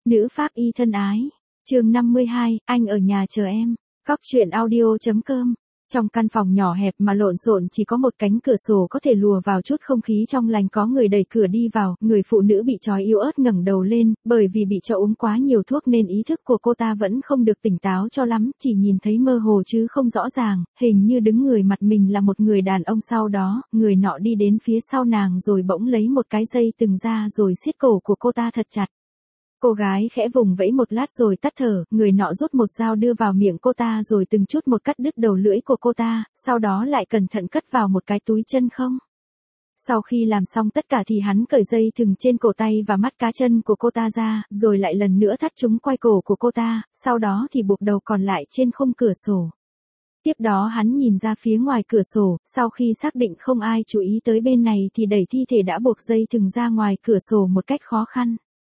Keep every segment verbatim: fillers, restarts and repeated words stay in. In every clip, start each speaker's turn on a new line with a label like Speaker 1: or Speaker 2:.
Speaker 1: Nữ pháp y thân ái. Chương năm mươi hai, anh ở nhà chờ em. Cóc truyện audio.com. Trong căn phòng nhỏ hẹp mà lộn xộn chỉ có một cánh cửa sổ có thể lùa vào chút không khí trong lành, có người đẩy cửa đi vào, người phụ nữ bị trói yếu ớt ngẩng đầu lên, bởi vì bị cho uống quá nhiều thuốc nên ý thức của cô ta vẫn không được tỉnh táo cho lắm, chỉ nhìn thấy mơ hồ chứ không rõ ràng, hình như đứng người mặt mình là một người đàn ông. Sau đó, người nọ đi đến phía sau nàng rồi bỗng lấy một cái dây từng ra rồi siết cổ của cô ta thật chặt. Cô gái khẽ vùng vẫy một lát rồi tắt thở, người nọ rút một dao đưa vào miệng cô ta rồi từng chút một cắt đứt đầu lưỡi của cô ta, sau đó lại cẩn thận cất vào một cái túi chân không. Sau khi làm xong tất cả thì hắn cởi dây thừng trên cổ tay và mắt cá chân của cô ta ra, rồi lại lần nữa thắt chúng quai cổ của cô ta, sau đó thì buộc đầu còn lại trên khung cửa sổ. Tiếp đó hắn nhìn ra phía ngoài cửa sổ, sau khi xác định không ai chú ý tới bên này thì đẩy thi thể đã buộc dây thừng ra ngoài cửa sổ một cách khó khăn.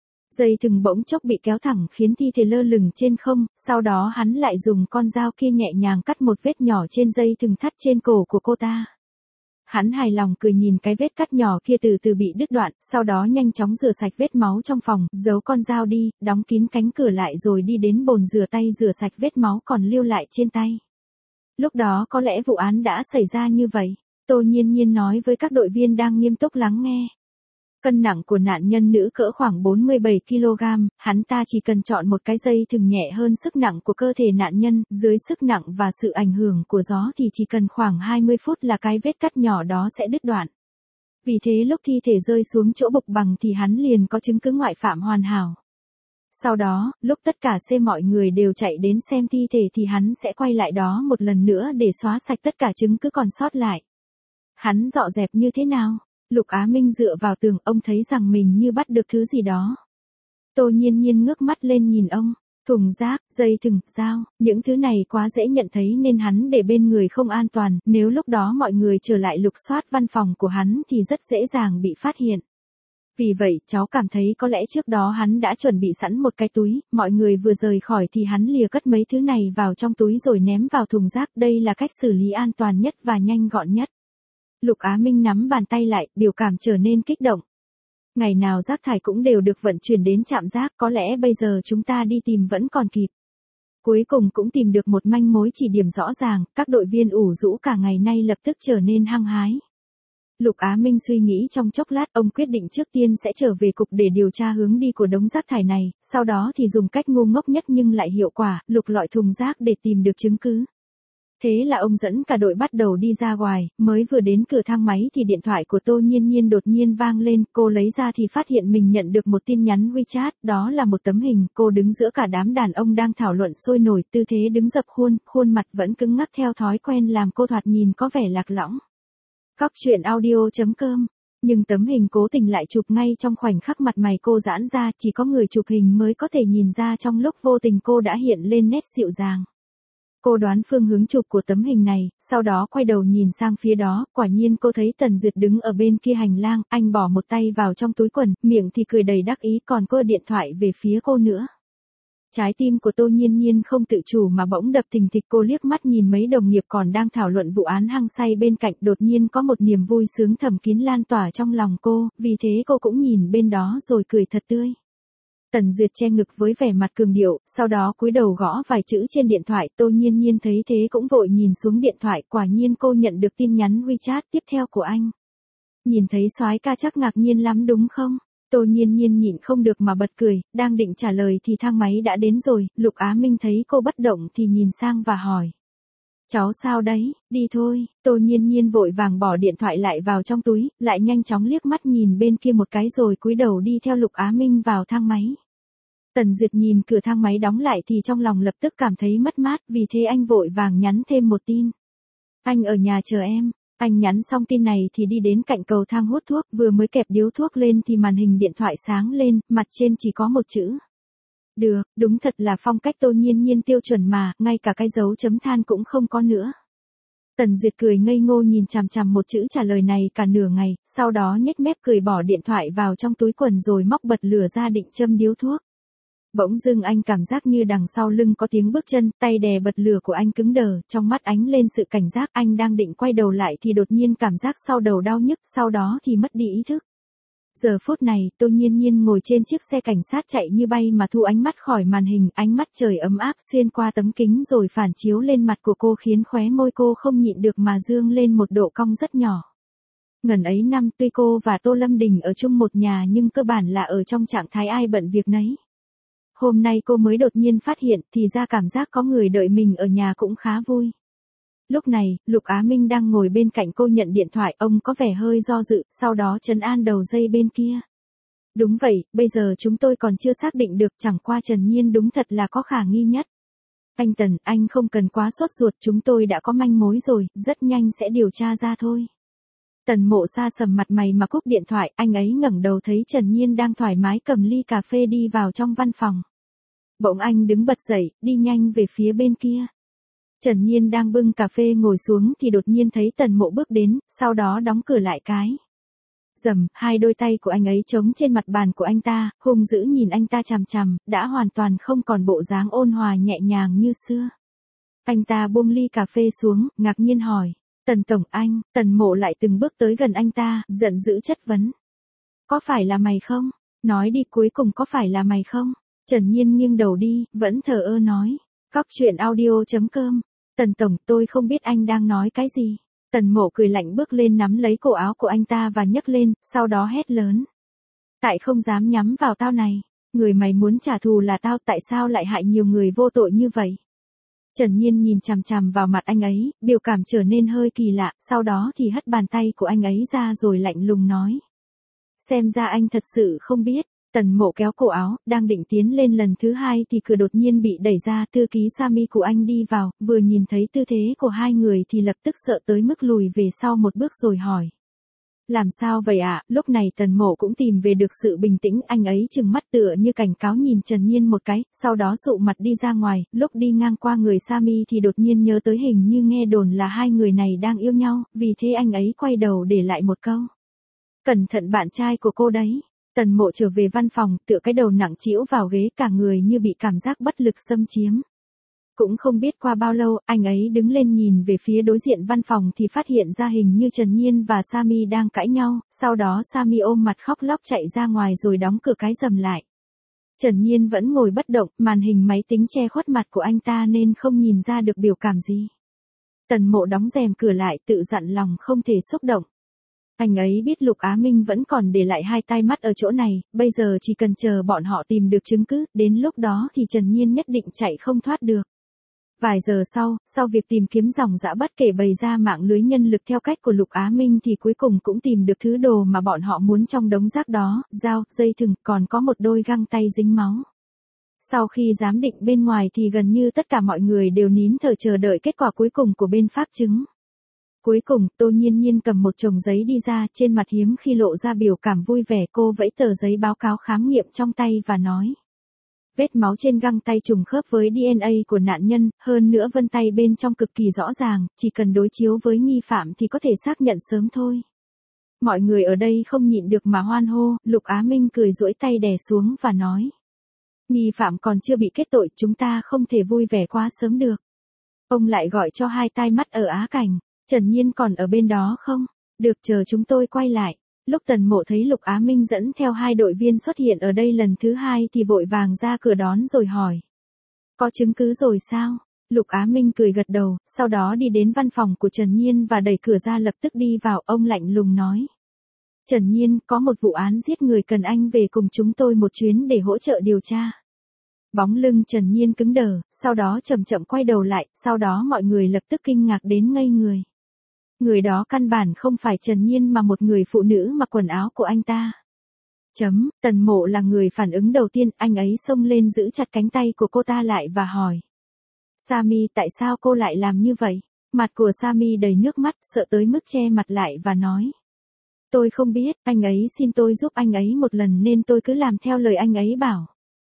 Speaker 1: Dây thừng bỗng chốc bị kéo thẳng khiến thi thể lơ lửng trên không, sau đó hắn lại dùng con dao kia nhẹ nhàng cắt một vết nhỏ trên dây thừng thắt trên cổ của cô ta. Hắn hài lòng cười nhìn cái vết cắt nhỏ kia từ từ bị đứt đoạn, sau đó nhanh chóng rửa sạch vết máu trong phòng, giấu con dao đi, đóng kín cánh cửa lại rồi đi đến bồn rửa tay rửa sạch vết máu còn lưu lại trên tay. Lúc đó có lẽ vụ án đã xảy ra như vậy, Tô Nhiên Nhiên nói với các đội viên đang nghiêm túc lắng nghe. Cân nặng của nạn nhân nữ cỡ khoảng bốn mươi bảy ki lô gam, hắn ta chỉ cần chọn một cái dây thừng nhẹ hơn sức nặng của cơ thể nạn nhân, dưới sức nặng và sự ảnh hưởng của gió thì chỉ cần khoảng hai mươi phút là cái vết cắt nhỏ đó sẽ đứt đoạn. Vì thế lúc thi thể rơi xuống chỗ bục bằng thì hắn liền có chứng cứ ngoại phạm hoàn hảo. Sau đó, lúc tất cả xe mọi người đều chạy đến xem thi thể thì hắn sẽ quay lại đó một lần nữa để xóa sạch tất cả chứng cứ còn sót lại. Hắn dọn dẹp như thế nào? Lục Á Minh dựa vào tường, ông thấy rằng mình như bắt được thứ gì đó. Tô Nhiên Nhiên ngước mắt lên nhìn ông, thùng rác, dây thừng, dao, những thứ này quá dễ nhận thấy nên hắn để bên người không an toàn, nếu lúc đó mọi người trở lại lục soát văn phòng của hắn thì rất dễ dàng bị phát hiện. Vì vậy, cháu cảm thấy có lẽ trước đó hắn đã chuẩn bị sẵn một cái túi, mọi người vừa rời khỏi thì hắn lìa cất mấy thứ này vào trong túi rồi ném vào thùng rác, đây là cách xử lý an toàn nhất và nhanh gọn nhất. Lục Á Minh nắm bàn tay lại, biểu cảm trở nên kích động. Ngày nào rác thải cũng đều được vận chuyển đến trạm rác, có lẽ bây giờ chúng ta đi tìm vẫn còn kịp. Cuối cùng cũng tìm được một manh mối chỉ điểm rõ ràng, các đội viên ủ rũ cả ngày nay lập tức trở nên hăng hái. Lục Á Minh suy nghĩ trong chốc lát, ông quyết định trước tiên sẽ trở về cục để điều tra hướng đi của đống rác thải này, sau đó thì dùng cách ngu ngốc nhất nhưng lại hiệu quả, lục lọi thùng rác để tìm được chứng cứ. Thế là ông dẫn cả đội bắt đầu đi ra ngoài, mới vừa đến cửa thang máy thì điện thoại của Tô Nhiên Nhiên đột nhiên vang lên, cô lấy ra thì phát hiện mình nhận được một tin nhắn WeChat, đó là một tấm hình, cô đứng giữa cả đám đàn ông đang thảo luận sôi nổi, tư thế đứng dập khuôn, khuôn mặt vẫn cứng ngắc theo thói quen làm cô thoạt nhìn có vẻ lạc lõng. Cóc truyện audio.com. Nhưng tấm hình cố tình lại chụp ngay trong khoảnh khắc mặt mày cô giãn ra, chỉ có người chụp hình mới có thể nhìn ra trong lúc vô tình cô đã hiện lên nét dịu dàng. Cô đoán phương hướng chụp của tấm hình này, sau đó quay đầu nhìn sang phía đó, quả nhiên cô thấy Tần Duyệt đứng ở bên kia hành lang, anh bỏ một tay vào trong túi quần, miệng thì cười đầy đắc ý, còn cô điện thoại về phía cô nữa. Trái tim của Tô Nhiên Nhiên không tự chủ mà bỗng đập thình thịch, cô liếc mắt nhìn mấy đồng nghiệp còn đang thảo luận vụ án hăng say bên cạnh, đột nhiên có một niềm vui sướng thầm kín lan tỏa trong lòng cô, vì thế cô cũng nhìn bên đó rồi cười thật tươi. Tần Duyệt che ngực với vẻ mặt cường điệu, sau đó cúi đầu gõ vài chữ trên điện thoại, Tô Nhiên Nhiên thấy thế cũng vội nhìn xuống điện thoại, quả nhiên cô nhận được tin nhắn WeChat tiếp theo của anh. Nhìn thấy soái ca chắc ngạc nhiên lắm đúng không? Tô Nhiên Nhiên nhịn không được mà bật cười, đang định trả lời thì thang máy đã đến rồi, Lục Á Minh thấy cô bất động thì nhìn sang và hỏi. Cháu sao đấy, đi thôi, Tô Nhiên Nhiên vội vàng bỏ điện thoại lại vào trong túi, lại nhanh chóng liếc mắt nhìn bên kia một cái rồi cúi đầu đi theo Lục Á Minh vào thang máy. Tần Duyệt nhìn cửa thang máy đóng lại thì trong lòng lập tức cảm thấy mất mát, vì thế anh vội vàng nhắn thêm một tin. Anh ở nhà chờ em. Anh nhắn xong tin này thì đi đến cạnh cầu thang hút thuốc, vừa mới kẹp điếu thuốc lên thì màn hình điện thoại sáng lên, mặt trên chỉ có một chữ. Được, đúng thật là phong cách Tô Nhiên Nhiên tiêu chuẩn mà, ngay cả cái dấu chấm than cũng không có nữa. Tần Duyệt cười ngây ngô nhìn chằm chằm một chữ trả lời này cả nửa ngày, sau đó nhếch mép cười bỏ điện thoại vào trong túi quần rồi móc bật lửa ra định châm điếu thuốc. Bỗng dưng anh cảm giác như đằng sau lưng có tiếng bước chân, tay đè bật lửa của anh cứng đờ, trong mắt ánh lên sự cảnh giác, anh đang định quay đầu lại thì đột nhiên cảm giác sau đầu đau nhức, sau đó thì mất đi ý thức. Giờ phút này, Tô Nhiên Nhiên ngồi trên chiếc xe cảnh sát chạy như bay mà thu ánh mắt khỏi màn hình, ánh mắt trời ấm áp xuyên qua tấm kính rồi phản chiếu lên mặt của cô khiến khóe môi cô không nhịn được mà dương lên một độ cong rất nhỏ. Ngần ấy năm tuy cô và Tô Lâm Đình ở chung một nhà nhưng cơ bản là ở trong trạng thái ai bận việc nấy. Hôm nay cô mới đột nhiên phát hiện thì ra cảm giác có người đợi mình ở nhà cũng khá vui. Lúc này, Lục Á Minh đang ngồi bên cạnh cô nhận điện thoại, ông có vẻ hơi do dự, sau đó trấn an đầu dây bên kia. Đúng vậy, bây giờ chúng tôi còn chưa xác định được, chẳng qua Trần Nhiên đúng thật là có khả nghi nhất. Anh Tần, anh không cần quá sốt ruột, chúng tôi đã có manh mối rồi, rất nhanh sẽ điều tra ra thôi. Tần Mộ sa sầm mặt mày mà cúp điện thoại, anh ấy ngẩng đầu thấy Trần Nhiên đang thoải mái cầm ly cà phê đi vào trong văn phòng. Bỗng anh đứng bật dậy, đi nhanh về phía bên kia. Trần Nhiên đang bưng cà phê ngồi xuống thì đột nhiên thấy Tần Mộ bước đến, sau đó đóng cửa lại cái. Rầm, hai đôi tay của anh ấy trống trên mặt bàn của anh ta, hung dữ nhìn anh ta chằm chằm, đã hoàn toàn không còn bộ dáng ôn hòa nhẹ nhàng như xưa. Anh ta buông ly cà phê xuống, ngạc nhiên hỏi. Tần Tổng anh, Tần Mộ lại từng bước tới gần anh ta, giận dữ chất vấn. Có phải là mày không? Nói đi, cuối cùng có phải là mày không? Trần Nhiên nghiêng đầu đi, vẫn thờ ơ nói. Cóc truyện audio chấm com. Tần Tổng, tôi không biết anh đang nói cái gì. Tần Mộ cười lạnh bước lên nắm lấy cổ áo của anh ta và nhấc lên, sau đó hét lớn. Tại không dám nhắm vào tao này. Người mày muốn trả thù là tao, tại sao lại hại nhiều người vô tội như vậy? Trần Nhiên nhìn chằm chằm vào mặt anh ấy, biểu cảm trở nên hơi kỳ lạ, sau đó thì hất bàn tay của anh ấy ra rồi lạnh lùng nói. Xem ra anh thật sự không biết. Tần Mộ kéo cổ áo, đang định tiến lên lần thứ hai thì cửa đột nhiên bị đẩy ra, thư ký Sami của anh đi vào, vừa nhìn thấy tư thế của hai người thì lập tức sợ tới mức lùi về sau một bước rồi hỏi. Làm sao vậy ạ? À? Lúc này Tần Mộ cũng tìm về được sự bình tĩnh, anh ấy trừng mắt tựa như cảnh cáo nhìn Trần Nhiên một cái, sau đó sụ mặt đi ra ngoài, lúc đi ngang qua người Sami thì đột nhiên nhớ tới hình như nghe đồn là hai người này đang yêu nhau, vì thế anh ấy quay đầu để lại một câu. Cẩn thận bạn trai của cô đấy. Tần Mộ trở về văn phòng, tựa cái đầu nặng trĩu vào ghế, cả người như bị cảm giác bất lực xâm chiếm. Cũng không biết qua bao lâu, anh ấy đứng lên nhìn về phía đối diện văn phòng thì phát hiện ra hình như Trần Nhiên và Sami đang cãi nhau, sau đó Sami ôm mặt khóc lóc chạy ra ngoài rồi đóng cửa cái rầm lại. Trần Nhiên vẫn ngồi bất động, màn hình máy tính che khuất mặt của anh ta nên không nhìn ra được biểu cảm gì. Tần Mộ đóng rèm cửa lại, tự dặn lòng không thể xúc động. Anh ấy biết Lục Á Minh vẫn còn để lại hai tai mắt ở chỗ này, bây giờ chỉ cần chờ bọn họ tìm được chứng cứ, đến lúc đó thì Trần Nhiên nhất định chạy không thoát được. Vài giờ sau, sau việc tìm kiếm dòng dã bất kể bày ra mạng lưới nhân lực theo cách của Lục Á Minh thì cuối cùng cũng tìm được thứ đồ mà bọn họ muốn trong đống rác đó, dao, dây thừng, còn có một đôi găng tay dính máu. Sau khi giám định bên ngoài thì gần như tất cả mọi người đều nín thở chờ đợi kết quả cuối cùng của bên pháp chứng. Cuối cùng, Tô Nhiên Nhiên cầm một chồng giấy đi ra, trên mặt hiếm khi lộ ra biểu cảm vui vẻ, cô vẫy tờ giấy báo cáo khám nghiệm trong tay và nói. Vết máu trên găng tay trùng khớp với đê en a của nạn nhân, hơn nữa vân tay bên trong cực kỳ rõ ràng, chỉ cần đối chiếu với nghi phạm thì có thể xác nhận sớm thôi. Mọi người ở đây không nhịn được mà hoan hô, Lục Á Minh cười duỗi tay đè xuống và nói. Nghi phạm còn chưa bị kết tội, chúng ta không thể vui vẻ quá sớm được. Ông lại gọi cho hai tai mắt ở Á Cảnh. Trần Nhiên còn ở bên đó không? Được, chờ chúng tôi quay lại. Lúc Tần Mộ thấy Lục Á Minh dẫn theo hai đội viên xuất hiện ở đây lần thứ hai thì vội vàng ra cửa đón rồi hỏi. Có chứng cứ rồi sao? Lục Á Minh cười gật đầu, sau đó đi đến văn phòng của Trần Nhiên và đẩy cửa ra lập tức đi vào, ông lạnh lùng nói. Trần Nhiên, có một vụ án giết người cần anh về cùng chúng tôi một chuyến để hỗ trợ điều tra. Bóng lưng Trần Nhiên cứng đờ, sau đó chậm chậm quay đầu lại, sau đó mọi người lập tức kinh ngạc đến ngây người. Người đó căn bản không phải Trần Nhiên mà một người phụ nữ mặc quần áo của anh ta. Chấm, Tần Mộ là người phản ứng đầu tiên, anh ấy xông lên giữ chặt cánh tay của cô ta lại và hỏi. Sami, tại sao cô lại làm như vậy? Mặt của Sami đầy nước mắt, sợ tới mức che mặt lại và nói. Tôi không biết, anh ấy xin tôi giúp anh ấy một lần nên tôi cứ làm theo lời anh ấy bảo.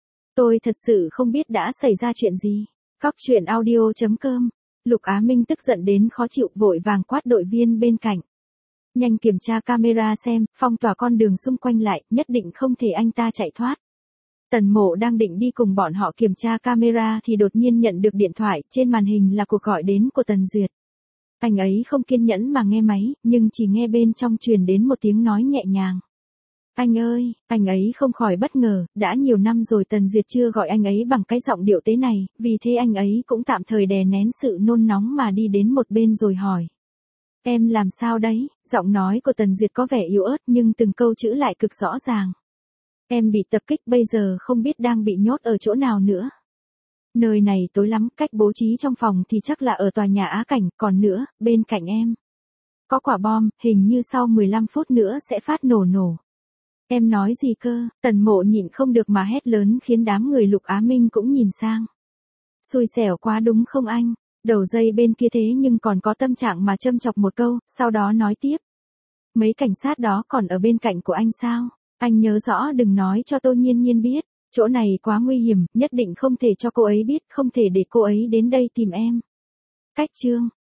Speaker 1: Tôi thật sự không biết đã xảy ra chuyện gì. Cóc truyện audio chấm com. Lục Á Minh tức giận đến khó chịu, vội vàng quát đội viên bên cạnh. Nhanh kiểm tra camera xem, phong tỏa con đường xung quanh lại, nhất định không thể anh ta chạy thoát. Tần Mộ đang định đi cùng bọn họ kiểm tra camera thì đột nhiên nhận được điện thoại, trên màn hình là cuộc gọi đến của Tần Duyệt. Anh ấy không kiên nhẫn mà nghe máy, nhưng chỉ nghe bên trong truyền đến một tiếng nói nhẹ nhàng. Anh ơi, anh ấy không khỏi bất ngờ, đã nhiều năm rồi Tần Duyệt chưa gọi anh ấy bằng cái giọng điệu thế này, vì thế anh ấy cũng tạm thời đè nén sự nôn nóng mà đi đến một bên rồi hỏi. Em làm sao đấy? Giọng nói của Tần Duyệt có vẻ yếu ớt nhưng từng câu chữ lại cực rõ ràng. Em bị tập kích bây giờ không biết đang bị nhốt ở chỗ nào nữa. Nơi này tối lắm, cách bố trí trong phòng thì chắc là ở tòa nhà Á Cảnh, còn nữa, bên cạnh em có quả bom, hình như sau mười lăm phút nữa sẽ phát nổ nổ. Em nói gì cơ? Tần Mộ nhịn không được mà hét lớn khiến đám người Lục Á Minh cũng nhìn sang. Xui xẻo quá đúng không anh? Đầu dây bên kia thế nhưng còn có tâm trạng mà châm chọc một câu, sau đó nói tiếp. Mấy cảnh sát đó còn ở bên cạnh của anh sao? Anh nhớ rõ đừng nói cho Tô Nhiên Nhiên biết, chỗ này quá nguy hiểm, nhất định không thể cho cô ấy biết, không thể để cô ấy đến đây tìm em. Cách chương